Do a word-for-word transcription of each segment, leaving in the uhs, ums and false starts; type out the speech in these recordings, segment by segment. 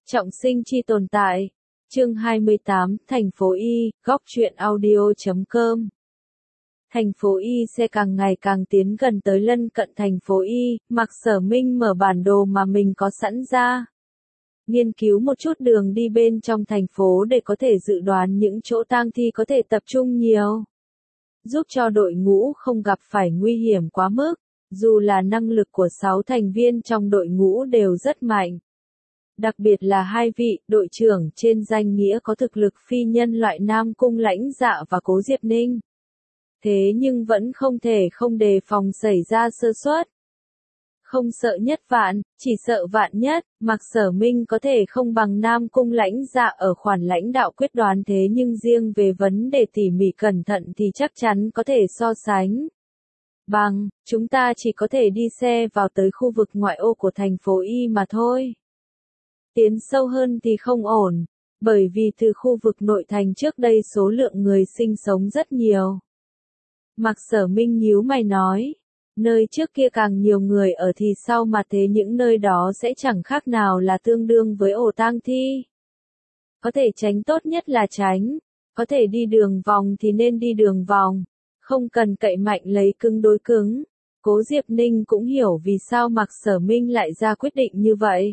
Trọng sinh chi tồn tại. Chương hai mươi tám, thành phố Y, góc truyện audio chấm com. Thành phố Y sẽ càng ngày càng tiến gần tới lân cận thành phố Y, Mạc Sở Minh mở bản đồ mà mình có sẵn ra. Nghiên cứu một chút đường đi bên trong thành phố để có thể dự đoán những chỗ tang thi có thể tập trung nhiều. Giúp cho đội ngũ không gặp phải nguy hiểm quá mức, dù là năng lực của sáu thành viên trong đội ngũ đều rất mạnh. Đặc biệt là hai vị đội trưởng trên danh nghĩa có thực lực phi nhân loại Nam Cung Lãnh Dạ và Cố Diệp Ninh. Thế nhưng vẫn không thể không đề phòng xảy ra sơ suất. Không sợ nhất vạn, chỉ sợ vạn nhất, Mạc Sở Minh có thể không bằng Nam Cung Lãnh Dạ ở khoản lãnh đạo quyết đoán, thế nhưng riêng về vấn đề tỉ mỉ cẩn thận thì chắc chắn có thể so sánh. Bằng, chúng ta chỉ có thể đi xe vào tới khu vực ngoại ô của thành phố Y mà thôi. Tiến sâu hơn thì không ổn, bởi vì từ khu vực nội thành trước đây số lượng người sinh sống rất nhiều. Mạc Sở Minh nhíu mày nói, nơi trước kia càng nhiều người ở thì sau mà thế những nơi đó sẽ chẳng khác nào là tương đương với ổ tang thi. Có thể tránh tốt nhất là tránh, có thể đi đường vòng thì nên đi đường vòng, không cần cậy mạnh lấy cứng đối cứng. Cố Diệp Ninh cũng hiểu vì sao Mạc Sở Minh lại ra quyết định như vậy.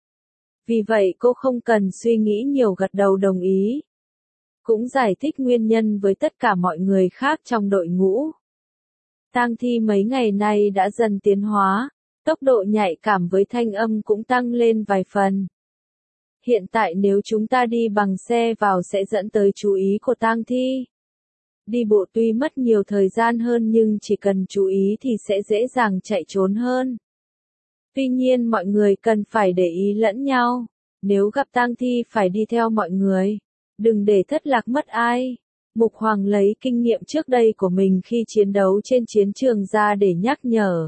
Vì vậy cô không cần suy nghĩ nhiều gật đầu đồng ý. Cũng giải thích nguyên nhân với tất cả mọi người khác trong đội ngũ. Tang thi mấy ngày nay đã dần tiến hóa, tốc độ nhạy cảm với thanh âm cũng tăng lên vài phần. Hiện tại nếu chúng ta đi bằng xe vào sẽ dẫn tới chú ý của tang thi. Đi bộ tuy mất nhiều thời gian hơn nhưng chỉ cần chú ý thì sẽ dễ dàng chạy trốn hơn. Tuy nhiên mọi người cần phải để ý lẫn nhau, nếu gặp tang thi phải đi theo mọi người, đừng để thất lạc mất ai. Mục Hoàng lấy kinh nghiệm trước đây của mình khi chiến đấu trên chiến trường ra để nhắc nhở.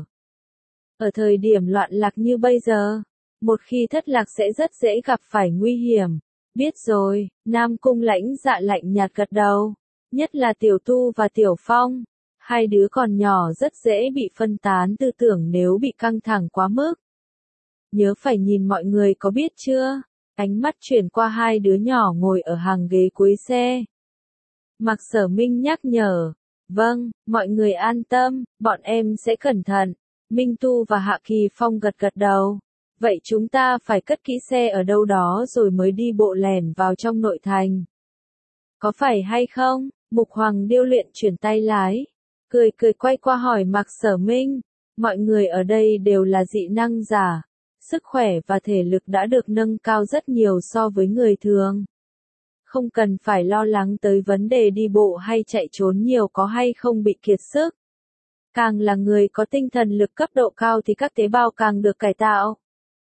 Ở thời điểm loạn lạc như bây giờ, một khi thất lạc sẽ rất dễ gặp phải nguy hiểm. Biết rồi, Nam Cung Lãnh Dạ lạnh nhạt gật đầu, nhất là Tiểu Tu và Tiểu Phong. Hai đứa còn nhỏ rất dễ bị phân tán tư tưởng nếu bị căng thẳng quá mức. Nhớ phải nhìn mọi người có biết chưa? Ánh mắt chuyển qua hai đứa nhỏ ngồi ở hàng ghế cuối xe. Mạc Sở Minh nhắc nhở. Vâng, mọi người an tâm, bọn em sẽ cẩn thận. Minh Tu và Hạ Kỳ Phong gật gật đầu. Vậy chúng ta phải cất kỹ xe ở đâu đó rồi mới đi bộ lẻn vào trong nội thành. Có phải hay không? Mục Hoàng điêu luyện chuyển tay lái. Cười cười quay qua hỏi Mạc Sở Minh. Mọi người ở đây đều là dị năng giả. Sức khỏe và thể lực đã được nâng cao rất nhiều so với người thường. Không cần phải lo lắng tới vấn đề đi bộ hay chạy trốn nhiều có hay không bị kiệt sức. Càng là người có tinh thần lực cấp độ cao thì các tế bào càng được cải tạo.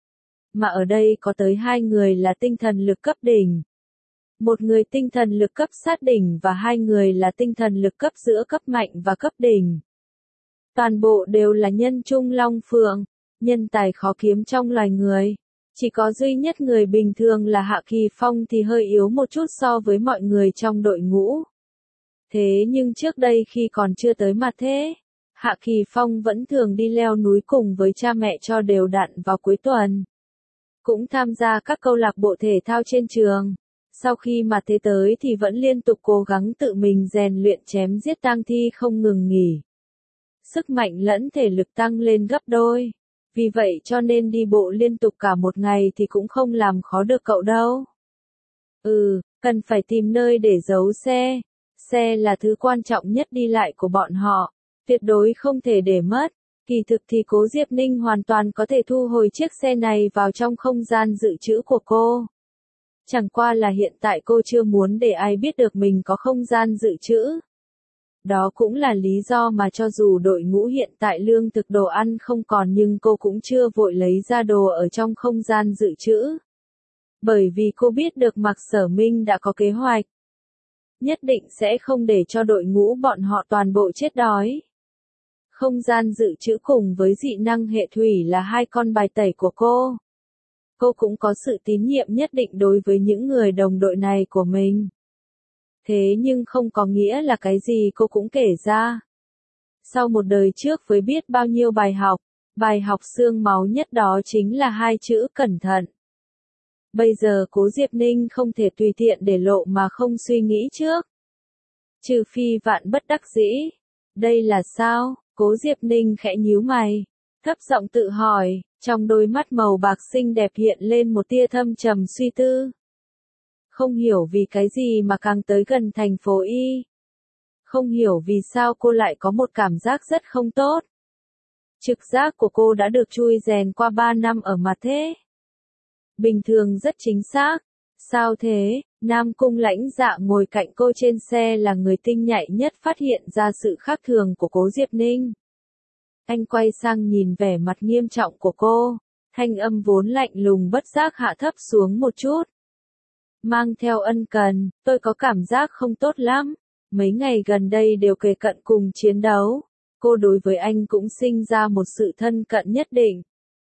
Mà ở đây có tới hai người là tinh thần lực cấp đỉnh. Một người tinh thần lực cấp sát đỉnh và hai người là tinh thần lực cấp giữa cấp mạnh và cấp đỉnh. Toàn bộ đều là nhân trung long phượng, nhân tài khó kiếm trong loài người. Chỉ có duy nhất người bình thường là Hạ Kỳ Phong thì hơi yếu một chút so với mọi người trong đội ngũ. Thế nhưng trước đây khi còn chưa tới mặt thế, Hạ Kỳ Phong vẫn thường đi leo núi cùng với cha mẹ cho đều đặn vào cuối tuần. Cũng tham gia các câu lạc bộ thể thao trên trường. Sau khi mà thế tới thì vẫn liên tục cố gắng tự mình rèn luyện chém giết tang thi không ngừng nghỉ. Sức mạnh lẫn thể lực tăng lên gấp đôi. Vì vậy cho nên đi bộ liên tục cả một ngày thì cũng không làm khó được cậu đâu. Ừ, cần phải tìm nơi để giấu xe. Xe là thứ quan trọng nhất đi lại của bọn họ. Tuyệt đối không thể để mất. Kỳ thực thì Cố Diệp Ninh hoàn toàn có thể thu hồi chiếc xe này vào trong không gian dự trữ của cô. Chẳng qua là hiện tại cô chưa muốn để ai biết được mình có không gian dự trữ. Đó cũng là lý do mà cho dù đội ngũ hiện tại lương thực đồ ăn không còn nhưng cô cũng chưa vội lấy ra đồ ở trong không gian dự trữ. Bởi vì cô biết được Mạc Sở Minh đã có kế hoạch. Nhất định sẽ không để cho đội ngũ bọn họ toàn bộ chết đói. Không gian dự trữ cùng với dị năng hệ thủy là hai con bài tẩy của cô. Cô cũng có sự tín nhiệm nhất định đối với những người đồng đội này của mình. Thế nhưng không có nghĩa là cái gì cô cũng kể ra. Sau một đời trước với biết bao nhiêu bài học, bài học xương máu nhất đó chính là hai chữ cẩn thận. Bây giờ Cố Diệp Ninh không thể tùy tiện để lộ mà không suy nghĩ trước. Trừ phi vạn bất đắc dĩ. Đây là sao? Cố Diệp Ninh khẽ nhíu mày. Thấp giọng tự hỏi, trong đôi mắt màu bạc xinh đẹp hiện lên một tia thâm trầm suy tư. Không hiểu vì cái gì mà càng tới gần thành phố Y. Không hiểu vì sao cô lại có một cảm giác rất không tốt. Trực giác của cô đã được chui rèn qua ba năm ở mặt thế. Bình thường rất chính xác. Sao thế? Nam Cung Lãnh Dạ ngồi cạnh cô trên xe là người tinh nhạy nhất phát hiện ra sự khác thường của Cố Diệp Ninh. Anh quay sang nhìn vẻ mặt nghiêm trọng của cô, thanh âm vốn lạnh lùng bất giác hạ thấp xuống một chút. Mang theo ân cần, tôi có cảm giác không tốt lắm. Mấy ngày gần đây đều kề cận cùng chiến đấu. Cô đối với anh cũng sinh ra một sự thân cận nhất định.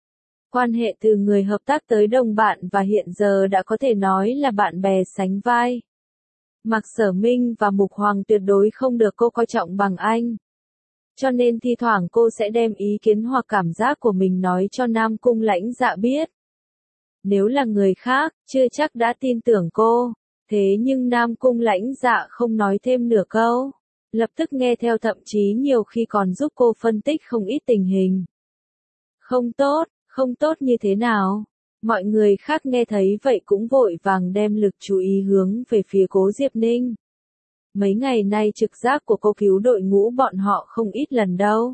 Quan hệ từ người hợp tác tới đồng bạn và hiện giờ đã có thể nói là bạn bè sánh vai. Mạc Sở Minh và Mục Hoàng tuyệt đối không được cô coi trọng bằng anh. Cho nên thi thoảng cô sẽ đem ý kiến hoặc cảm giác của mình nói cho Nam Cung Lãnh Dạ biết. Nếu là người khác, chưa chắc đã tin tưởng cô. Thế nhưng Nam Cung Lãnh Dạ không nói thêm nửa câu. Lập tức nghe theo, thậm chí nhiều khi còn giúp cô phân tích không ít tình hình. Không tốt, không tốt như thế nào? Mọi người khác nghe thấy vậy cũng vội vàng đem lực chú ý hướng về phía Cố Diệp Ninh. Mấy ngày nay trực giác của cô cứu đội ngũ bọn họ không ít lần đâu.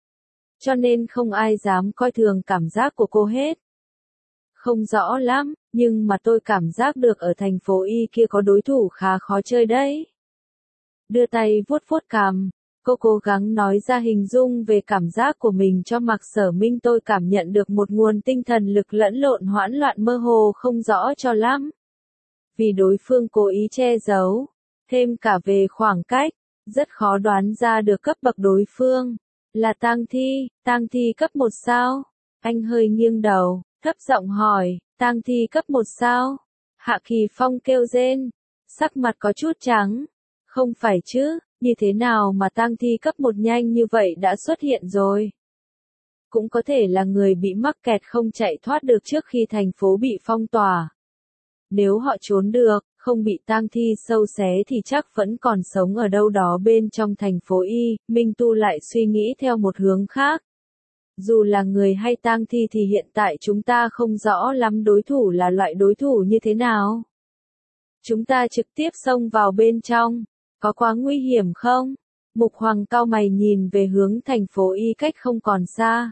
Cho nên không ai dám coi thường cảm giác của cô hết. Không rõ lắm, nhưng mà tôi cảm giác được ở thành phố Y kia có đối thủ khá khó chơi đấy. Đưa tay vuốt vuốt cằm, cô cố gắng nói ra hình dung về cảm giác của mình cho Mạc Sở Minh. Tôi cảm nhận được một nguồn tinh thần lực lẫn lộn hoãn loạn mơ hồ không rõ cho lắm. Vì đối phương cố ý che giấu, thêm cả về khoảng cách, rất khó đoán ra được cấp bậc đối phương. Là tang thi, tang thi cấp một sao? Anh hơi nghiêng đầu, thấp giọng hỏi, tang thi cấp một sao? Hạ Kỳ Phong kêu rên, sắc mặt có chút trắng. Không phải chứ, như thế nào mà tang thi cấp một nhanh như vậy đã xuất hiện rồi? Cũng có thể là người bị mắc kẹt không chạy thoát được trước khi thành phố bị phong tỏa. Nếu họ trốn được, không bị tang thi sâu xé thì chắc vẫn còn sống ở đâu đó bên trong thành phố Y. Minh Tu lại suy nghĩ theo một hướng khác. Dù là người hay tang thi thì hiện tại chúng ta không rõ lắm đối thủ là loại đối thủ như thế nào. Chúng ta trực tiếp xông vào bên trong, có quá nguy hiểm không? Mục Hoàng cau mày nhìn về hướng thành phố Y cách không còn xa.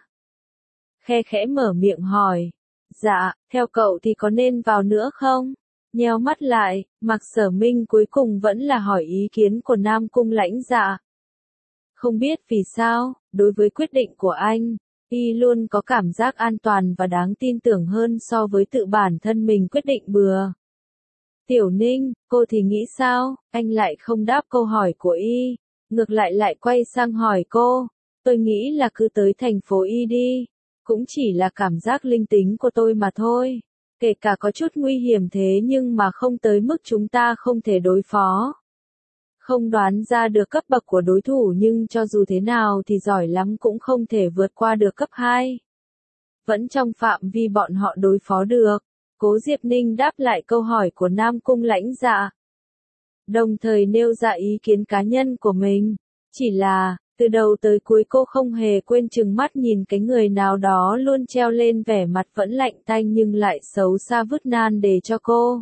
Khe khẽ mở miệng hỏi. Dạ, theo cậu thì có nên vào nữa không? Nheo mắt lại, Mạc Sở Minh cuối cùng vẫn là hỏi ý kiến của Nam Cung Lãnh Dạ. Không biết vì sao, đối với quyết định của anh, y luôn có cảm giác an toàn và đáng tin tưởng hơn so với tự bản thân mình quyết định bừa. Tiểu Ninh, cô thì nghĩ sao? Anh lại không đáp câu hỏi của y, ngược lại lại quay sang hỏi cô. Tôi nghĩ là cứ tới thành phố Y đi, cũng chỉ là cảm giác linh tính của tôi mà thôi. Kể cả có chút nguy hiểm thế nhưng mà không tới mức chúng ta không thể đối phó. Không đoán ra được cấp bậc của đối thủ nhưng cho dù thế nào thì giỏi lắm cũng không thể vượt qua được cấp hai. Vẫn trong phạm vi bọn họ đối phó được. Cố Diệp Ninh đáp lại câu hỏi của Nam Cung Lãnh Dạ. Đồng thời nêu ra ý kiến cá nhân của mình. Chỉ là, từ đầu tới cuối cô không hề quên chừng mắt nhìn cái người nào đó luôn treo lên vẻ mặt vẫn lạnh tanh nhưng lại xấu xa vứt nan để cho cô.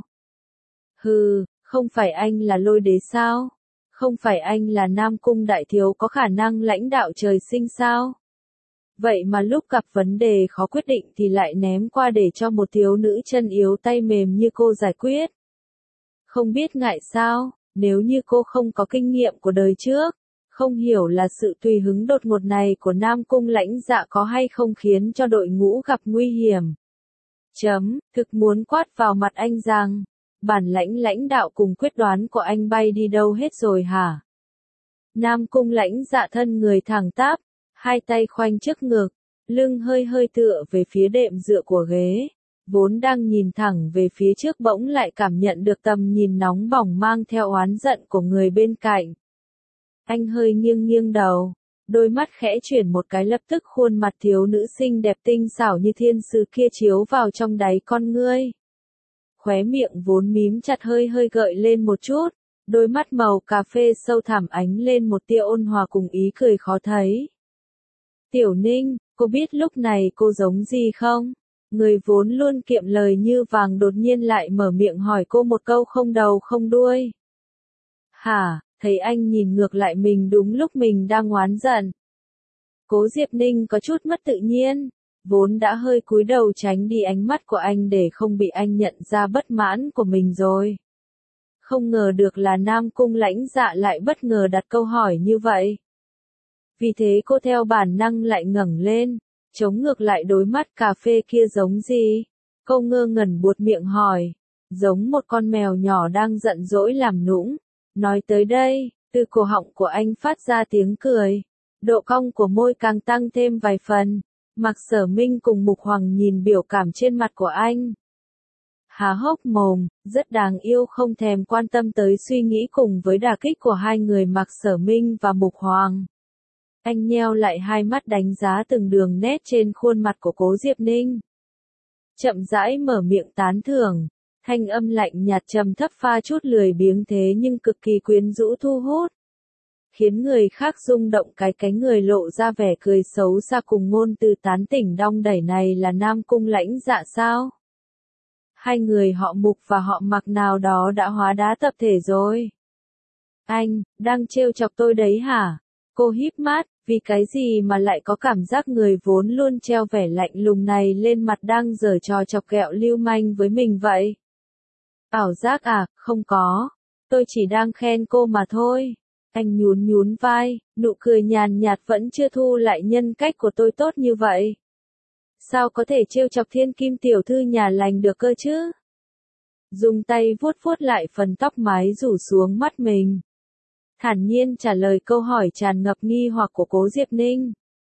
Hừ, không phải anh là Lôi Đế sao? Không phải anh là Nam Cung Đại Thiếu có khả năng lãnh đạo trời sinh sao? Vậy mà lúc gặp vấn đề khó quyết định thì lại ném qua để cho một thiếu nữ chân yếu tay mềm như cô giải quyết. Không biết ngại sao, nếu như cô không có kinh nghiệm của đời trước, không hiểu là sự tùy hứng đột ngột này của Nam Cung Lãnh Dạ có hay không khiến cho đội ngũ gặp nguy hiểm. Chấm, thực muốn quát vào mặt anh rằng, bản lãnh lãnh đạo cùng quyết đoán của anh bay đi đâu hết rồi hả? Nam Cung Lãnh Dạ thân người thẳng tắp, hai tay khoanh trước ngực, lưng hơi hơi tựa về phía đệm dựa của ghế, vốn đang nhìn thẳng về phía trước bỗng lại cảm nhận được tầm nhìn nóng bỏng mang theo oán giận của người bên cạnh. Anh hơi nghiêng nghiêng đầu, đôi mắt khẽ chuyển một cái lập tức khuôn mặt thiếu nữ xinh đẹp tinh xảo như thiên sứ kia chiếu vào trong đáy con ngươi. khóe miệng vốn mím chặt hơi hơi gợi lên một chút, đôi mắt màu cà phê sâu thẳm ánh lên một tia ôn hòa cùng ý cười khó thấy. Tiểu Ninh, cô biết lúc này cô giống gì không? Người vốn luôn kiệm lời như vàng đột nhiên lại mở miệng hỏi cô một câu không đầu không đuôi. Hả, thấy anh nhìn ngược lại mình đúng lúc mình đang oán giận. Cố Diệp Ninh có chút mất tự nhiên, vốn đã hơi cúi đầu tránh đi ánh mắt của anh để không bị anh nhận ra bất mãn của mình rồi. Không ngờ được là Nam Cung Lãnh Dạ lại bất ngờ đặt câu hỏi như vậy. Vì thế cô theo bản năng lại ngẩng lên, chống ngược lại đôi mắt cà phê kia giống gì? Cô ngơ ngẩn buột miệng hỏi, giống một con mèo nhỏ đang giận dỗi làm nũng. Nói tới đây, từ cổ họng của anh phát ra tiếng cười, độ cong của môi càng tăng thêm vài phần. Mạc Sở Minh cùng Mục Hoàng nhìn biểu cảm trên mặt của anh. Há hốc mồm, rất đáng yêu không thèm quan tâm tới suy nghĩ cùng với đả kích của hai người Mạc Sở Minh và Mục Hoàng. Anh nheo lại hai mắt đánh giá từng đường nét trên khuôn mặt của Cố Diệp Ninh. Chậm rãi mở miệng tán thưởng, thanh âm lạnh nhạt trầm thấp pha chút lười biếng thế nhưng cực kỳ quyến rũ thu hút. Khiến người khác rung động cái cánh người lộ ra vẻ cười xấu xa cùng ngôn từ tán tỉnh đong đẩy này là Nam Cung Lãnh Dạ sao? Hai người họ Mục và họ Mạc nào đó đã hóa đá tập thể rồi. Anh, đang trêu chọc tôi đấy hả? Cô híp mắt, vì cái gì mà lại có cảm giác người vốn luôn treo vẻ lạnh lùng này lên mặt đang giở trò chọc ghẹo lưu manh với mình vậy? Ảo giác à, không có. Tôi chỉ đang khen cô mà thôi. Anh nhún nhún vai, nụ cười nhàn nhạt vẫn chưa thu lại nhân cách của tôi tốt như vậy. Sao có thể trêu chọc thiên kim tiểu thư nhà lành được cơ chứ? Dùng tay vuốt vuốt lại phần tóc mái rủ xuống mắt mình. Thản nhiên trả lời câu hỏi tràn ngập nghi hoặc của Cố Diệp Ninh.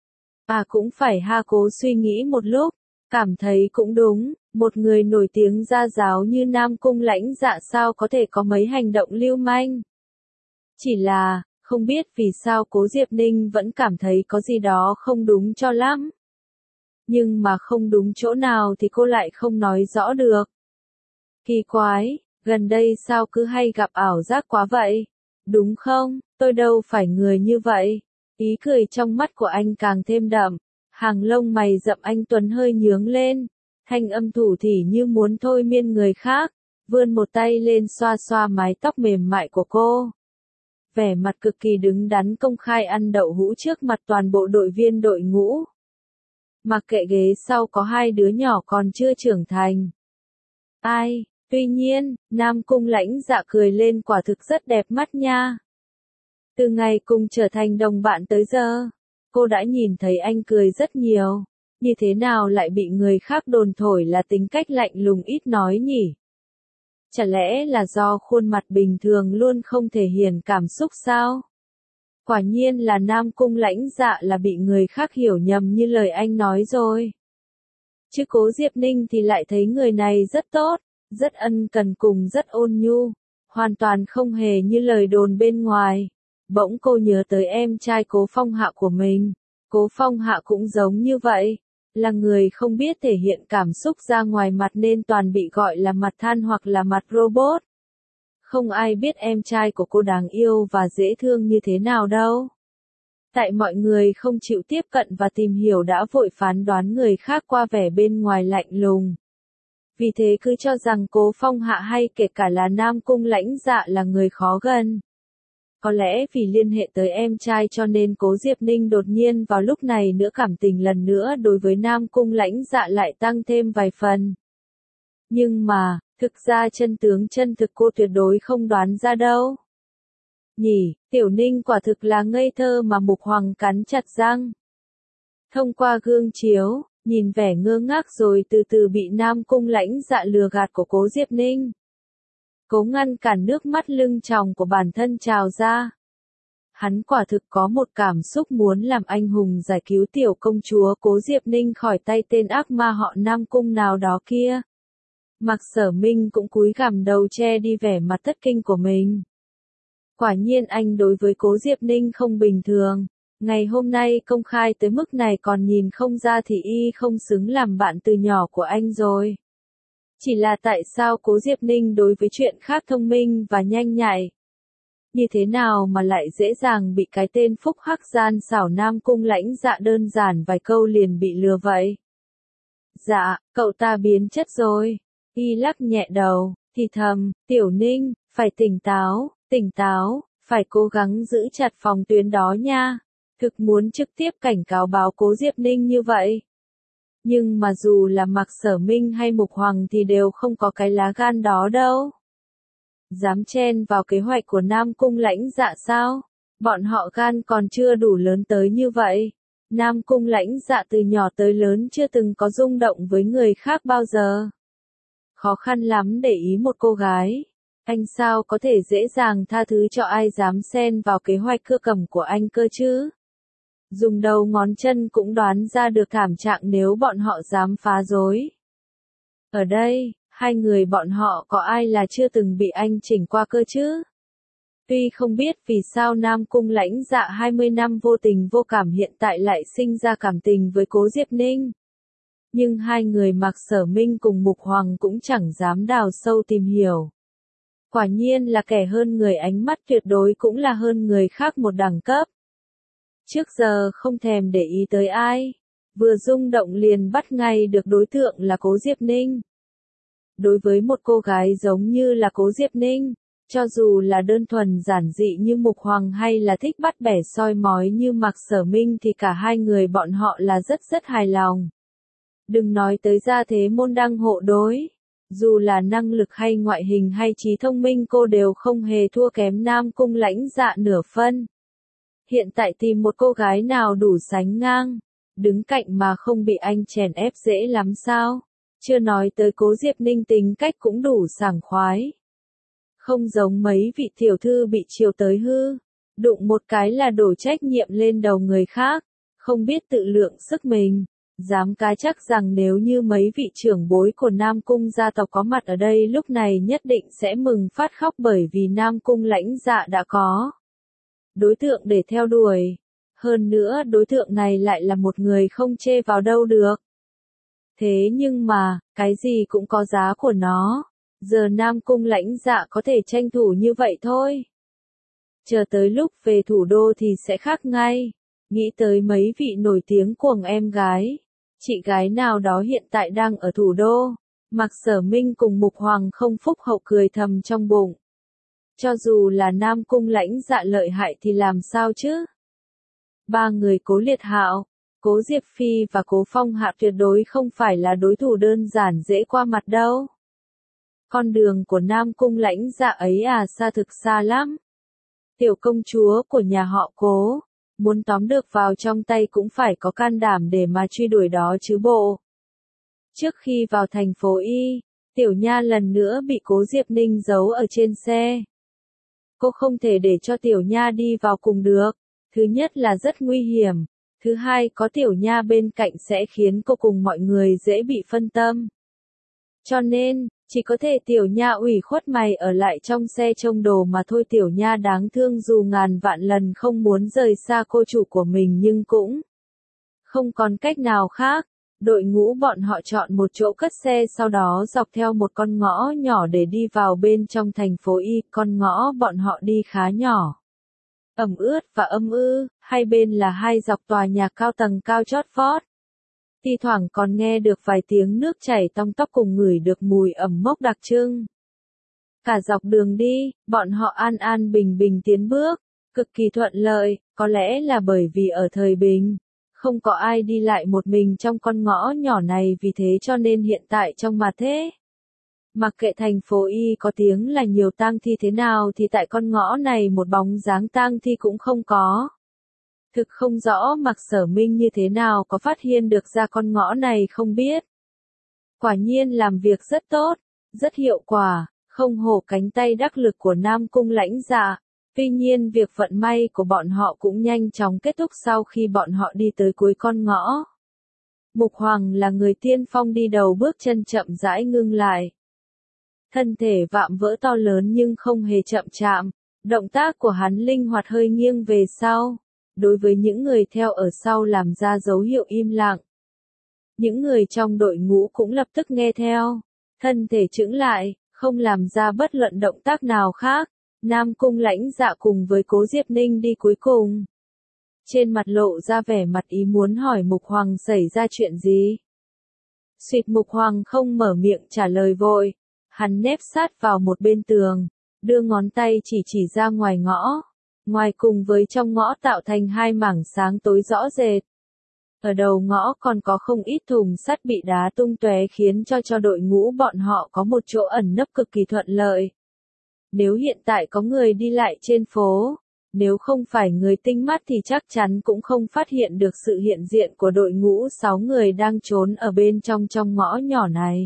À cũng phải ha, Cố suy nghĩ một lúc, cảm thấy cũng đúng, một người nổi tiếng gia giáo như Nam Cung Lãnh Dạ sao có thể có mấy hành động lưu manh. Chỉ là, không biết vì sao Cố Diệp Ninh vẫn cảm thấy có gì đó không đúng cho lắm. Nhưng mà không đúng chỗ nào thì cô lại không nói rõ được. Kỳ quái, gần đây sao cứ hay gặp ảo giác quá vậy? Đúng không, tôi đâu phải người như vậy. Ý cười trong mắt của anh càng thêm đậm, hàng lông mày rậm anh tuấn hơi nhướng lên, thanh âm thủ thỉ như muốn thôi miên người khác, vươn một tay lên xoa xoa mái tóc mềm mại của cô. Vẻ mặt cực kỳ đứng đắn công khai ăn đậu hũ trước mặt toàn bộ đội viên đội ngũ. Mặc kệ ghế sau có hai đứa nhỏ còn chưa trưởng thành. Ai, tuy nhiên, Nam Cung Lãnh Dạ cười lên quả thực rất đẹp mắt nha. Từ ngày cùng trở thành đồng bạn tới giờ, cô đã nhìn thấy anh cười rất nhiều. Như thế nào lại bị người khác đồn thổi là tính cách lạnh lùng ít nói nhỉ? Chả lẽ là do khuôn mặt bình thường luôn không thể hiện cảm xúc sao? Quả nhiên là Nam Cung Lãnh Dạ là bị người khác hiểu nhầm như lời anh nói rồi. Chứ Cố Diệp Ninh thì lại thấy người này rất tốt, rất ân cần cùng rất ôn nhu, hoàn toàn không hề như lời đồn bên ngoài. Bỗng cô nhớ tới em trai Cố Phong Hạ của mình. Cố Phong Hạ cũng giống như vậy, là người không biết thể hiện cảm xúc ra ngoài mặt nên toàn bị gọi là mặt than hoặc là mặt robot. Không ai biết em trai của cô đáng yêu và dễ thương như thế nào đâu. Tại mọi người không chịu tiếp cận và tìm hiểu đã vội phán đoán người khác qua vẻ bên ngoài lạnh lùng. Vì thế cứ cho rằng Cố Phong Hạ hay kể cả là Nam Cung Lãnh Dạ là người khó gần. Có lẽ vì liên hệ tới em trai cho nên Cố Diệp Ninh đột nhiên vào lúc này nữa cảm tình lần nữa đối với Nam Cung Lãnh Dạ lại tăng thêm vài phần. Nhưng mà, thực ra chân tướng chân thực cô tuyệt đối không đoán ra đâu. Nhỉ, Tiểu Ninh quả thực là ngây thơ mà Mục Hoàng cắn chặt răng. Thông qua gương chiếu, nhìn vẻ ngơ ngác rồi từ từ bị Nam Cung Lãnh Dạ lừa gạt của Cố Diệp Ninh. Cố ngăn cản nước mắt lưng tròng của bản thân trào ra. Hắn quả thực có một cảm xúc muốn làm anh hùng giải cứu tiểu công chúa Cố Diệp Ninh khỏi tay tên ác ma họ Nam Cung nào đó kia. Mạc Sở Minh cũng cúi gằm đầu che đi vẻ mặt thất kinh của mình. Quả nhiên anh đối với Cố Diệp Ninh không bình thường. Ngày hôm nay công khai tới mức này còn nhìn không ra thì y không xứng làm bạn từ nhỏ của anh rồi. Chỉ là tại sao Cố Diệp Ninh đối với chuyện khác thông minh và nhanh nhạy. Như thế nào mà lại dễ dàng bị cái tên phúc hắc gian xảo Nam Cung Lãnh Dạ đơn giản vài câu liền bị lừa vậy? Dạ, cậu ta biến chất rồi. Y lắc nhẹ đầu, thì thầm, Tiểu Ninh, phải tỉnh táo, tỉnh táo, phải cố gắng giữ chặt phòng tuyến đó nha. Thực muốn trực tiếp cảnh cáo báo Cố Diệp Ninh như vậy. Nhưng mà dù là Mạc Sở Minh hay Mục Hoàng thì đều không có cái lá gan đó đâu. Dám chen vào kế hoạch của Nam Cung Lãnh Dạ sao? Bọn họ gan còn chưa đủ lớn tới như vậy. Nam Cung Lãnh Dạ từ nhỏ tới lớn chưa từng có rung động với người khác bao giờ. Khó khăn lắm để ý một cô gái. Anh sao có thể dễ dàng tha thứ cho ai dám xen vào kế hoạch cưa cầm của anh cơ chứ? Dùng đầu ngón chân cũng đoán ra được thảm trạng nếu bọn họ dám phá rối. Ở đây, hai người bọn họ có ai là chưa từng bị anh chỉnh qua cơ chứ? Tuy không biết vì sao Nam Cung Lãnh Dạ hai mươi năm vô tình vô cảm hiện tại lại sinh ra cảm tình với Cố Diệp Ninh. Nhưng hai người Mạc Sở Minh cùng Mục Hoàng cũng chẳng dám đào sâu tìm hiểu. Quả nhiên là kẻ hơn người, ánh mắt tuyệt đối cũng là hơn người khác một đẳng cấp. Trước giờ không thèm để ý tới ai, vừa rung động liền bắt ngay được đối tượng là Cố Diệp Ninh. Đối với một cô gái giống như là Cố Diệp Ninh, cho dù là đơn thuần giản dị như Mục Hoàng hay là thích bắt bẻ soi mói như Mạc Sở Minh thì cả hai người bọn họ là rất rất hài lòng. Đừng nói tới gia thế môn đăng hộ đối, dù là năng lực hay ngoại hình hay trí thông minh cô đều không hề thua kém Nam Cung Lãnh Dạ nửa phân. Hiện tại tìm một cô gái nào đủ sánh ngang, đứng cạnh mà không bị anh chèn ép dễ lắm sao? Chưa nói tới Cố Diệp Ninh tính cách cũng đủ sảng khoái. Không giống mấy vị tiểu thư bị chiều tới hư, đụng một cái là đổ trách nhiệm lên đầu người khác, không biết tự lượng sức mình. Dám cá chắc rằng nếu như mấy vị trưởng bối của Nam Cung gia tộc có mặt ở đây lúc này nhất định sẽ mừng phát khóc bởi vì Nam Cung Lãnh Dạ đã có đối tượng để theo đuổi. Hơn nữa đối tượng này lại là một người không chê vào đâu được. Thế nhưng mà, cái gì cũng có giá của nó. Giờ Nam Cung Lãnh Dạ có thể tranh thủ như vậy thôi. Chờ tới lúc về thủ đô thì sẽ khác ngay. Nghĩ tới mấy vị nổi tiếng cuồng em gái. Chị gái nào đó hiện tại đang ở thủ đô. Mạc Sở Minh cùng Mục Hoàng không phúc hậu cười thầm trong bụng. Cho dù là Nam Cung Lãnh Dạ lợi hại thì làm sao chứ? Ba người Cố Liệt Hạo, Cố Diệp Phi và Cố Phong Hạ tuyệt đối không phải là đối thủ đơn giản dễ qua mặt đâu. Con đường của Nam Cung Lãnh Dạ ấy à xa thực xa lắm. Tiểu công chúa của nhà họ Cố, muốn tóm được vào trong tay cũng phải có can đảm để mà truy đuổi đó chứ bộ. Trước khi vào thành phố Y, Tiểu Nha lần nữa bị Cố Diệp Ninh giấu ở trên xe. Cô không thể để cho Tiểu Nha đi vào cùng được. Thứ nhất là rất nguy hiểm. Thứ hai có Tiểu Nha bên cạnh sẽ khiến cô cùng mọi người dễ bị phân tâm. Cho nên, chỉ có thể Tiểu Nha ủy khuất mày ở lại trong xe trông đồ mà thôi. Tiểu Nha đáng thương dù ngàn vạn lần không muốn rời xa cô chủ của mình nhưng cũng không còn cách nào khác. Đội ngũ bọn họ chọn một chỗ cất xe sau đó dọc theo một con ngõ nhỏ để đi vào bên trong thành phố Y. Con ngõ bọn họ đi khá nhỏ, ẩm ướt và âm ư, hai bên là hai dọc tòa nhà cao tầng cao chót vót. Thi thoảng còn nghe được vài tiếng nước chảy tong tóc cùng ngửi được mùi ẩm mốc đặc trưng. Cả dọc đường đi, bọn họ an an bình bình tiến bước, cực kỳ thuận lợi, có lẽ là bởi vì ở thời bình, không có ai đi lại một mình trong con ngõ nhỏ này vì thế cho nên hiện tại trong mà thế. Mặc kệ thành phố Y có tiếng là nhiều tang thi thế nào thì tại con ngõ này một bóng dáng tang thi cũng không có. Thực không rõ Mạc Sở Minh như thế nào có phát hiện được ra con ngõ này không biết. Quả nhiên làm việc rất tốt, rất hiệu quả, không hổ cánh tay đắc lực của Nam Cung Lãnh Dạ. Tuy nhiên việc vận may của bọn họ cũng nhanh chóng kết thúc sau khi bọn họ đi tới cuối con ngõ. Mục Hoàng là người tiên phong đi đầu bước chân chậm rãi ngưng lại. Thân thể vạm vỡ to lớn nhưng không hề chậm chạm, động tác của hắn linh hoạt hơi nghiêng về sau. Đối với những người theo ở sau làm ra dấu hiệu im lặng. Những người trong đội ngũ cũng lập tức nghe theo. Thân thể chững lại, không làm ra bất luận động tác nào khác. Nam Cung Lãnh Dạ cùng với Cố Diệp Ninh đi cuối cùng. Trên mặt lộ ra vẻ mặt ý muốn hỏi Mục Hoàng xảy ra chuyện gì. Xuyệt Mục Hoàng không mở miệng trả lời vội. Hắn nép sát vào một bên tường, đưa ngón tay chỉ chỉ ra ngoài ngõ. Ngoài cùng với trong ngõ tạo thành hai mảng sáng tối rõ rệt. Ở đầu ngõ còn có không ít thùng sắt bị đá tung tóe khiến cho cho đội ngũ bọn họ có một chỗ ẩn nấp cực kỳ thuận lợi. Nếu hiện tại có người đi lại trên phố, nếu không phải người tinh mắt thì chắc chắn cũng không phát hiện được sự hiện diện của đội ngũ sáu người đang trốn ở bên trong trong ngõ nhỏ này.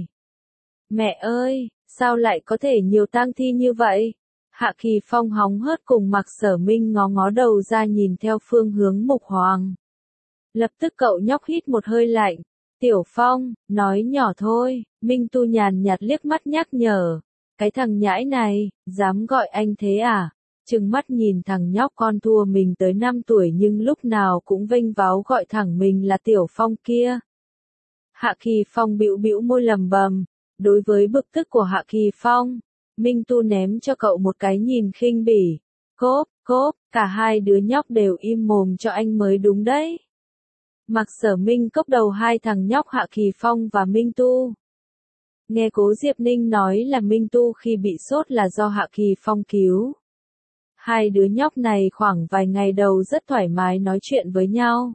Mẹ ơi, sao lại có thể nhiều tang thi như vậy? Hạ Kỳ Phong hóng hớt cùng Mạc Sở Minh ngó ngó đầu ra nhìn theo phương hướng Mục Hoàng. Lập tức cậu nhóc hít một hơi lạnh. Tiểu Phong, nói nhỏ thôi, Minh Tu nhàn nhạt liếc mắt nhắc nhở. Cái thằng nhãi này, dám gọi anh thế à? Trừng mắt nhìn thằng nhóc con thua mình tới năm tuổi nhưng lúc nào cũng vênh váo gọi thẳng mình là Tiểu Phong kia. Hạ Kỳ Phong bĩu bĩu môi lầm bầm. Đối với bực tức của Hạ Kỳ Phong, Minh Tu ném cho cậu một cái nhìn khinh bỉ. Cốp, cốp, cả hai đứa nhóc đều im mồm cho anh mới đúng đấy. Mạc Sở Minh cốc đầu hai thằng nhóc Hạ Kỳ Phong và Minh Tu. Nghe Cố Diệp Ninh nói là Minh Tu khi bị sốt là do Hạ Kỳ Phong cứu. Hai đứa nhóc này khoảng vài ngày đầu rất thoải mái nói chuyện với nhau.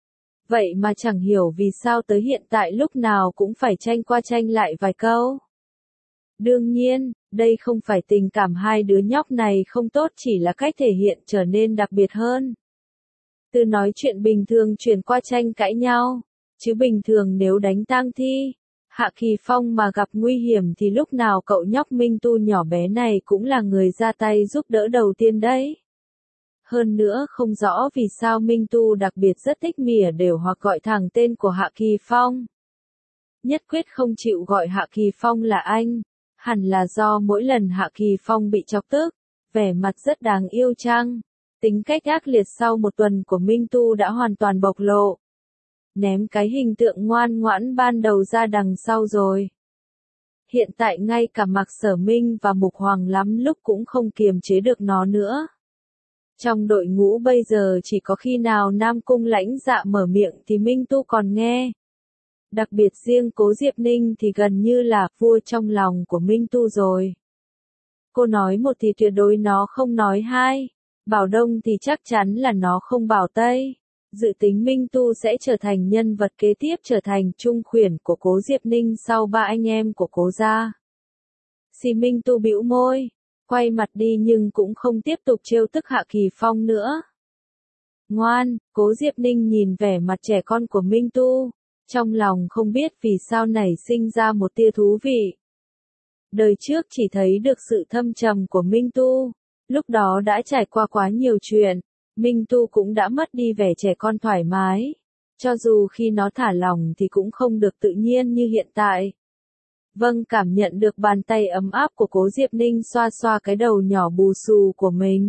Vậy mà chẳng hiểu vì sao tới hiện tại lúc nào cũng phải tranh qua tranh lại vài câu. Đương nhiên, đây không phải tình cảm hai đứa nhóc này không tốt, chỉ là cách thể hiện trở nên đặc biệt hơn. Từ nói chuyện bình thường chuyển qua tranh cãi nhau, chứ bình thường nếu đánh tang thi, Hạ Kỳ Phong mà gặp nguy hiểm thì lúc nào cậu nhóc Minh Tu nhỏ bé này cũng là người ra tay giúp đỡ đầu tiên đấy. Hơn nữa không rõ vì sao Minh Tu đặc biệt rất thích mỉa đều hoặc gọi thẳng tên của Hạ Kỳ Phong. Nhất quyết không chịu gọi Hạ Kỳ Phong là anh, hẳn là do mỗi lần Hạ Kỳ Phong bị chọc tức, vẻ mặt rất đáng yêu chăng. Tính cách ác liệt sau một tuần của Minh Tu đã hoàn toàn bộc lộ. Ném cái hình tượng ngoan ngoãn ban đầu ra đằng sau rồi. Hiện tại ngay cả Mạc Sở Minh và Mục Hoàng lắm lúc cũng không kiềm chế được nó nữa. Trong đội ngũ bây giờ chỉ có khi nào Nam Cung Lãnh Dạ mở miệng thì Minh Tu còn nghe. Đặc biệt riêng Cố Diệp Ninh thì gần như là vua trong lòng của Minh Tu rồi. Cô nói một thì tuyệt đối nó không nói hai. Bảo Đông thì chắc chắn là nó không bảo Tây. Dự tính Minh Tu sẽ trở thành nhân vật kế tiếp trở thành trung khuyển của Cố Diệp Ninh sau ba anh em của Cố gia. Xì Minh Tu bĩu môi, quay mặt đi nhưng cũng không tiếp tục trêu tức Hạ Kỳ Phong nữa. Ngoan, Cố Diệp Ninh nhìn vẻ mặt trẻ con của Minh Tu, trong lòng không biết vì sao nảy sinh ra một tia thú vị. Đời trước chỉ thấy được sự thâm trầm của Minh Tu. Lúc đó đã trải qua quá nhiều chuyện, Minh Tu cũng đã mất đi vẻ trẻ con thoải mái. Cho dù khi nó thả lỏng thì cũng không được tự nhiên như hiện tại. Vâng, cảm nhận được bàn tay ấm áp của Cố Diệp Ninh xoa xoa cái đầu nhỏ bù xù của mình.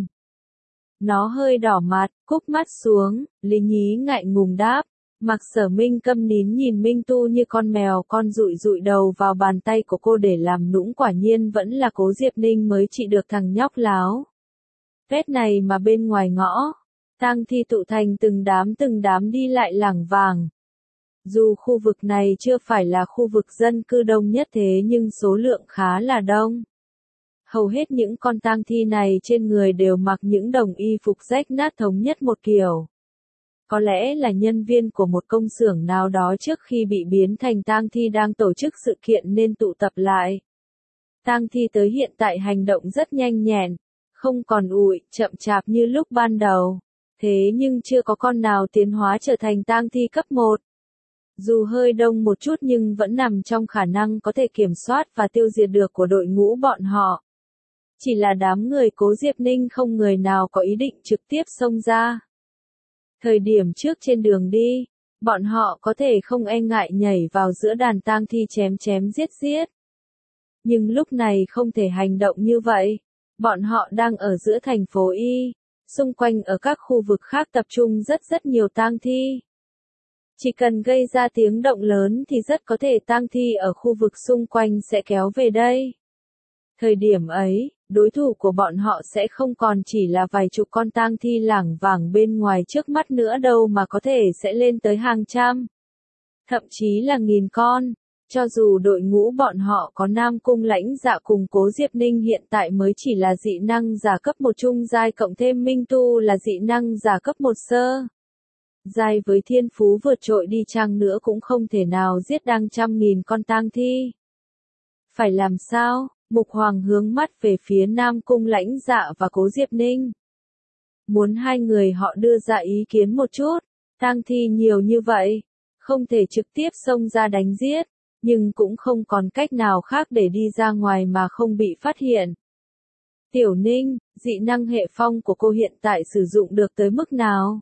Nó hơi đỏ mặt, cúp mắt xuống, lý nhí ngại ngùng đáp. Mạc Sở Minh câm nín nhìn Minh Tu như con mèo con dụi dụi đầu vào bàn tay của cô để làm nũng, quả nhiên vẫn là Cố Diệp Ninh mới trị được thằng nhóc láo. Vết này mà bên ngoài ngõ, tang thi tụ thành từng đám từng đám đi lại lảng vàng. Dù khu vực này chưa phải là khu vực dân cư đông nhất thế nhưng số lượng khá là đông. Hầu hết những con tang thi này trên người đều mặc những đồng y phục rách nát thống nhất một kiểu. Có lẽ là nhân viên của một công xưởng nào đó trước khi bị biến thành tang thi đang tổ chức sự kiện nên tụ tập lại. Tang thi tới hiện tại hành động rất nhanh nhẹn, không còn ủi, chậm chạp như lúc ban đầu. Thế nhưng chưa có con nào tiến hóa trở thành tang thi cấp một. Dù hơi đông một chút nhưng vẫn nằm trong khả năng có thể kiểm soát và tiêu diệt được của đội ngũ bọn họ. Chỉ là đám người Cố Diệp Ninh không người nào có ý định trực tiếp xông ra. Thời điểm trước trên đường đi, bọn họ có thể không e ngại nhảy vào giữa đàn tang thi chém chém giết giết. Nhưng lúc này không thể hành động như vậy. Bọn họ đang ở giữa thành phố Y, xung quanh ở các khu vực khác tập trung rất rất nhiều tang thi. Chỉ cần gây ra tiếng động lớn thì rất có thể tang thi ở khu vực xung quanh sẽ kéo về đây. Thời điểm ấy, đối thủ của bọn họ sẽ không còn chỉ là vài chục con tang thi lảng vảng bên ngoài trước mắt nữa đâu mà có thể sẽ lên tới hàng trăm. Thậm chí là nghìn con. Cho dù đội ngũ bọn họ có Nam Cung Lãnh Dạ cùng Cố Diệp Ninh hiện tại mới chỉ là dị năng giả cấp một trung giai cộng thêm Minh Tu là dị năng giả cấp một sơ giai với thiên phú vượt trội đi chăng nữa cũng không thể nào giết đang trăm nghìn con tang thi. Phải làm sao? Mục Hoàng hướng mắt về phía Nam Cung Lãnh Dạ và Cố Diệp Ninh. Muốn hai người họ đưa ra ý kiến một chút, tang thi nhiều như vậy, không thể trực tiếp xông ra đánh giết, nhưng cũng không còn cách nào khác để đi ra ngoài mà không bị phát hiện. Tiểu Ninh, dị năng hệ phong của cô hiện tại sử dụng được tới mức nào?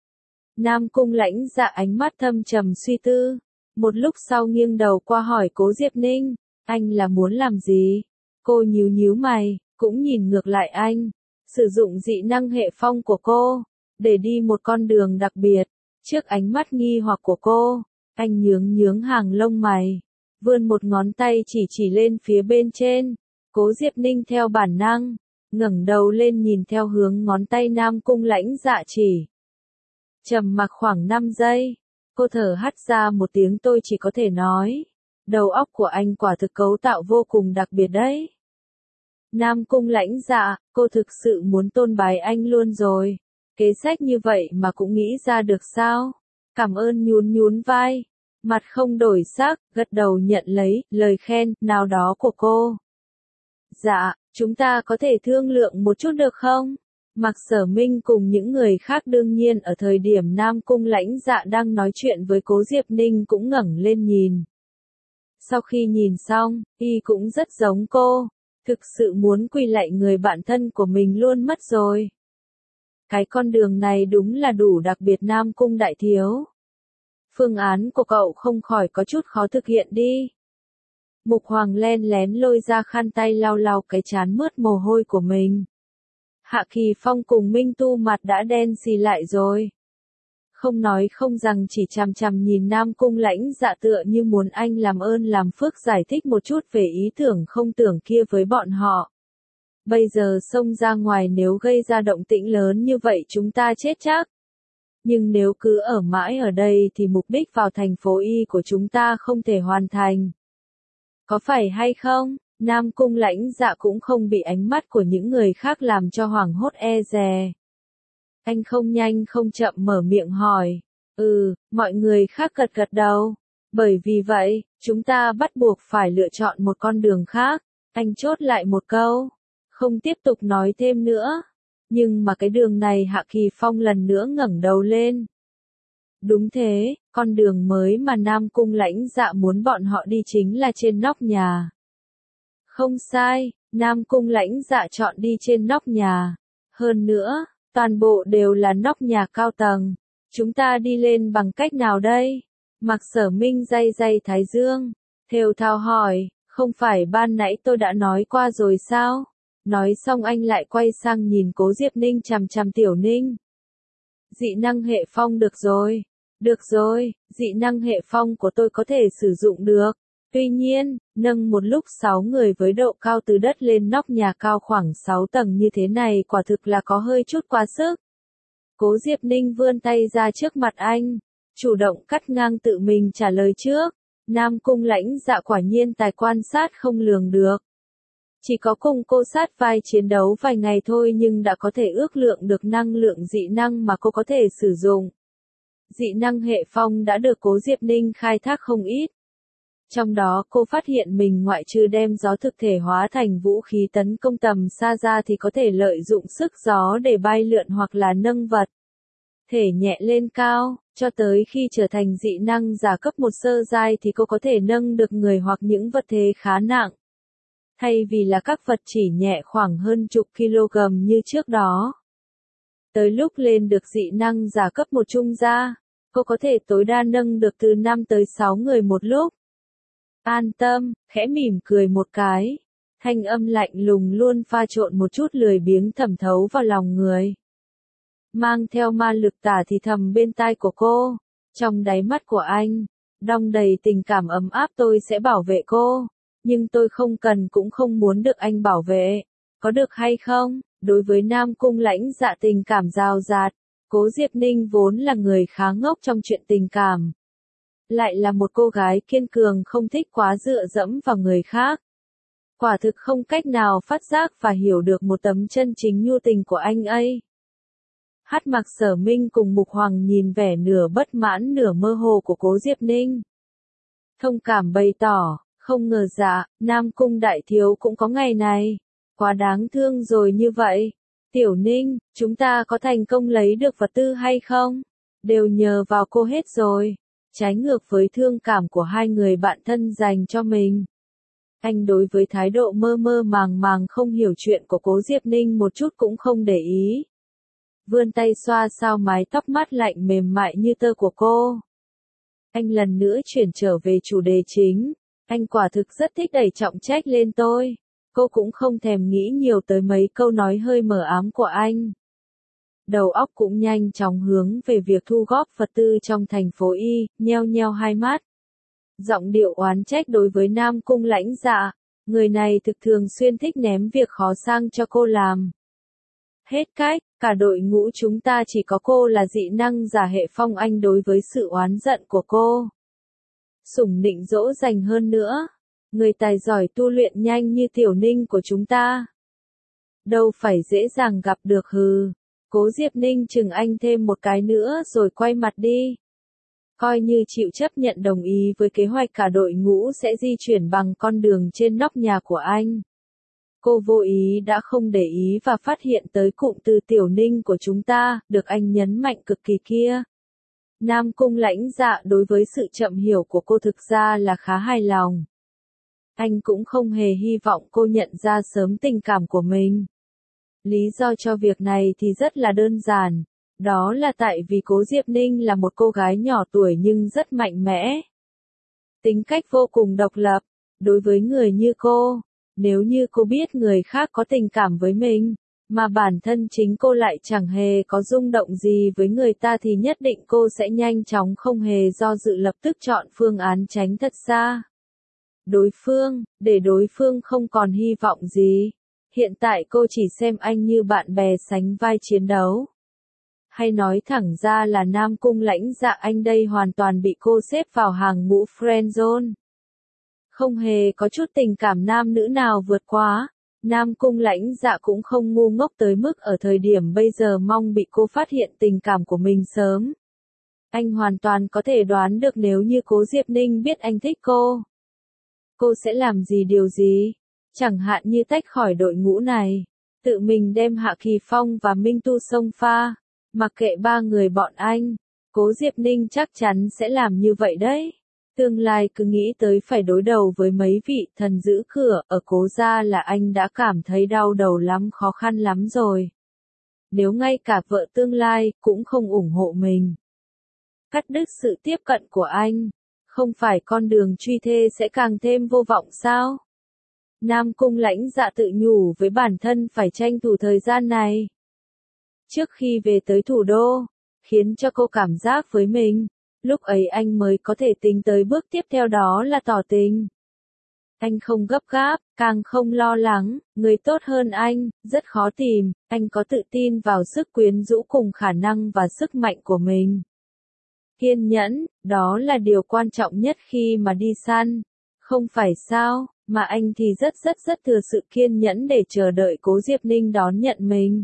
Nam Cung Lãnh Dạ ánh mắt thâm trầm suy tư, một lúc sau nghiêng đầu qua hỏi Cố Diệp Ninh, anh là muốn làm gì? Cô nhíu nhíu mày, cũng nhìn ngược lại anh, sử dụng dị năng hệ phong của cô, để đi một con đường đặc biệt. Trước ánh mắt nghi hoặc của cô, anh nhướng nhướng hàng lông mày, vươn một ngón tay chỉ chỉ lên phía bên trên. Cố Diệp Ninh theo bản năng, ngẩng đầu lên nhìn theo hướng ngón tay Nam Cung Lãnh Dạ chỉ. Trầm mặc khoảng năm giây, cô thở hắt ra một tiếng tôi chỉ có thể nói. Đầu óc của anh quả thực cấu tạo vô cùng đặc biệt đấy. Nam Cung Lãnh Dạ, cô thực sự muốn tôn bái anh luôn rồi. Kế sách như vậy mà cũng nghĩ ra được sao? Cảm ơn nhún nhún vai, mặt không đổi sắc, gật đầu nhận lấy lời khen nào đó của cô. Dạ, chúng ta có thể thương lượng một chút được không? Mạc Sở Minh cùng những người khác đương nhiên ở thời điểm Nam Cung Lãnh Dạ đang nói chuyện với Cố Diệp Ninh cũng ngẩng lên nhìn. Sau khi nhìn xong, y cũng rất giống cô, thực sự muốn quỳ lạy người bạn thân của mình luôn mất rồi. Cái con đường này đúng là đủ đặc biệt Nam Cung đại thiếu. Phương án của cậu không khỏi có chút khó thực hiện đi. Mục Hoàng len lén lôi ra khăn tay lau lau cái trán mướt mồ hôi của mình. Hạ Kỳ Phong cùng Minh Tu mặt đã đen xì lại rồi. Không nói không rằng chỉ chằm chằm nhìn Nam Cung Lãnh Dạ tựa như muốn anh làm ơn làm phước giải thích một chút về ý tưởng không tưởng kia với bọn họ. Bây giờ xông ra ngoài nếu gây ra động tĩnh lớn như vậy chúng ta chết chắc. Nhưng nếu cứ ở mãi ở đây thì mục đích vào thành phố Y của chúng ta không thể hoàn thành. Có phải hay không? Nam Cung Lãnh Dạ cũng không bị ánh mắt của những người khác làm cho hoảng hốt e dè. Anh không nhanh không chậm mở miệng hỏi. Ừ, mọi người khác gật gật đầu. Bởi vì vậy, chúng ta bắt buộc phải lựa chọn một con đường khác. Anh chốt lại một câu. Không tiếp tục nói thêm nữa. Nhưng mà cái đường này Hạ Kỳ Phong lần nữa ngẩng đầu lên. Đúng thế, con đường mới mà Nam Cung Lãnh Dạ muốn bọn họ đi chính là trên nóc nhà. Không sai, Nam Cung Lãnh Dạ chọn đi trên nóc nhà. Hơn nữa, toàn bộ đều là nóc nhà cao tầng. Chúng ta đi lên bằng cách nào đây? Mạc Sở Minh day day thái dương. Thều thào hỏi, không phải ban nãy tôi đã nói qua rồi sao? Nói xong anh lại quay sang nhìn Cố Diệp Ninh chằm chằm Tiểu Ninh. Dị năng hệ phong được rồi. Được rồi, dị năng hệ phong của tôi có thể sử dụng được. Tuy nhiên, nâng một lúc sáu người với độ cao từ đất lên nóc nhà cao khoảng sáu tầng như thế này quả thực là có hơi chút quá sức. Cố Diệp Ninh vươn tay ra trước mặt anh, chủ động cắt ngang tự mình trả lời trước. Nam Cung Lãnh Dạ quả nhiên tài quan sát không lường được. Chỉ có cùng cô sát vai chiến đấu vài ngày thôi nhưng đã có thể ước lượng được năng lượng dị năng mà cô có thể sử dụng. Dị năng hệ phong đã được Cố Diệp Ninh khai thác không ít. Trong đó cô phát hiện mình ngoại trừ đem gió thực thể hóa thành vũ khí tấn công tầm xa ra thì có thể lợi dụng sức gió để bay lượn hoặc là nâng vật thể nhẹ lên cao, cho tới khi trở thành dị năng giả cấp một sơ giai thì cô có thể nâng được người hoặc những vật thể khá nặng. Thay vì là các vật chỉ nhẹ khoảng hơn chục kg như trước đó. Tới lúc lên được dị năng giả cấp một trung gia, cô có thể tối đa nâng được từ năm tới sáu người một lúc. An tâm, khẽ mỉm cười một cái. Thanh âm lạnh lùng luôn pha trộn một chút lười biếng thẩm thấu vào lòng người. Mang theo ma lực tả thì thầm bên tai của cô. Trong đáy mắt của anh, đong đầy tình cảm ấm áp. Tôi sẽ bảo vệ cô, nhưng tôi không cần cũng không muốn được anh bảo vệ. Có được hay không? Đối với Nam Cung Lãnh Dạ tình cảm rào rạt, Cố Diệp Ninh vốn là người khá ngốc trong chuyện tình cảm. Lại là một cô gái kiên cường không thích quá dựa dẫm vào người khác. Quả thực không cách nào phát giác và hiểu được một tấm chân chính nhu tình của anh ấy. Hát Mặc Sở Minh cùng Mục Hoàng nhìn vẻ nửa bất mãn nửa mơ hồ của Cố Diệp Ninh. Thông cảm bày tỏ, không ngờ dạ, Nam Cung đại thiếu cũng có ngày này. Quá đáng thương rồi như vậy. Tiểu Ninh, chúng ta có thành công lấy được vật tư hay không? Đều nhờ vào cô hết rồi. Trái ngược với thương cảm của hai người bạn thân dành cho mình. Anh đối với thái độ mơ mơ màng màng không hiểu chuyện của Cố Diệp Ninh một chút cũng không để ý. Vươn tay xoa sao mái tóc mát lạnh mềm mại như tơ của cô. Anh lần nữa chuyển trở về chủ đề chính. Anh quả thực rất thích đẩy trọng trách lên tôi. Cô cũng không thèm nghĩ nhiều tới mấy câu nói hơi mờ ám của anh. Đầu óc cũng nhanh chóng hướng về việc thu góp vật tư trong thành phố Y, nheo nheo hai mắt. Giọng điệu oán trách đối với Nam Cung Lãnh Dạ, người này thực thường xuyên thích ném việc khó sang cho cô làm. Hết cách, cả đội ngũ chúng ta chỉ có cô là dị năng giả hệ phong. Anh đối với sự oán giận của cô sủng nịnh dỗ dành hơn nữa. Người tài giỏi tu luyện nhanh như Tiểu Ninh của chúng ta đâu phải dễ dàng gặp được hừ. Cố Diệp Ninh chừng anh thêm một cái nữa rồi quay mặt đi. Coi như chịu chấp nhận đồng ý với kế hoạch cả đội ngũ sẽ di chuyển bằng con đường trên nóc nhà của anh. Cô vô ý đã không để ý và phát hiện tới cụm từ Tiểu Ninh của chúng ta, được anh nhấn mạnh cực kỳ kia. Nam Cung Lãnh Dạ đối với sự chậm hiểu của cô thực ra là khá hài lòng. Anh cũng không hề hy vọng cô nhận ra sớm tình cảm của mình. Lý do cho việc này thì rất là đơn giản. Đó là tại vì Cố Diệp Ninh là một cô gái nhỏ tuổi nhưng rất mạnh mẽ. Tính cách vô cùng độc lập. Đối với người như cô, nếu như cô biết người khác có tình cảm với mình, mà bản thân chính cô lại chẳng hề có rung động gì với người ta thì nhất định cô sẽ nhanh chóng không hề do dự lập tức chọn phương án tránh thật xa. Đối phương, để đối phương không còn hy vọng gì. Hiện tại cô chỉ xem anh như bạn bè sánh vai chiến đấu. Hay nói thẳng ra là Nam Cung Lãnh Dạ anh đây hoàn toàn bị cô xếp vào hàng ngũ friend zone. Không hề có chút tình cảm nam nữ nào vượt quá. Nam Cung Lãnh Dạ cũng không ngu ngốc tới mức ở thời điểm bây giờ mong bị cô phát hiện tình cảm của mình sớm. Anh hoàn toàn có thể đoán được nếu như Cố Diệp Ninh biết anh thích cô, cô sẽ làm gì điều gì. Chẳng hạn như tách khỏi đội ngũ này, tự mình đem Hạ Kỳ Phong và Minh Tu xông pha, mặc kệ ba người bọn anh. Cố Diệp Ninh chắc chắn sẽ làm như vậy đấy. Tương lai cứ nghĩ tới phải đối đầu với mấy vị thần giữ cửa ở Cố gia là anh đã cảm thấy đau đầu lắm, khó khăn lắm rồi. Nếu ngay cả vợ tương lai cũng không ủng hộ mình, cắt đứt sự tiếp cận của anh, không phải con đường truy thê sẽ càng thêm vô vọng sao? Nam Cung Lãnh Dạ tự nhủ với bản thân phải tranh thủ thời gian này trước khi về tới thủ đô, khiến cho cô cảm giác với mình, lúc ấy anh mới có thể tính tới bước tiếp theo đó là tỏ tình. Anh không gấp gáp, càng không lo lắng, người tốt hơn anh, rất khó tìm, anh có tự tin vào sức quyến rũ cùng khả năng và sức mạnh của mình. Kiên nhẫn, đó là điều quan trọng nhất khi mà đi săn, không phải sao, mà anh thì rất rất rất thừa sự kiên nhẫn để chờ đợi Cố Diệp Ninh đón nhận mình.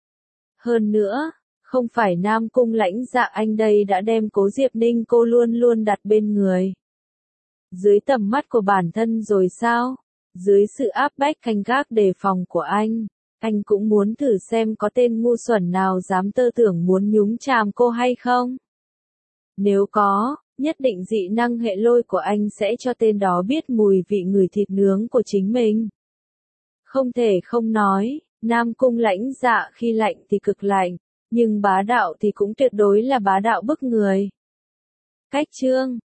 Hơn nữa, không phải Nam Cung Lãnh Dạ anh đây đã đem Cố Diệp Ninh cô luôn luôn đặt bên người, dưới tầm mắt của bản thân rồi sao? Dưới sự áp bách canh gác đề phòng của anh, anh cũng muốn thử xem có tên ngu xuẩn nào dám tơ tưởng muốn nhúng chàm cô hay không? Nếu có, nhất định dị năng hệ lôi của anh sẽ cho tên đó biết mùi vị người thịt nướng của chính mình. Không thể không nói, Nam Cung Lãnh Dạ khi lạnh thì cực lạnh, nhưng bá đạo thì cũng tuyệt đối là bá đạo bức người. Cách chương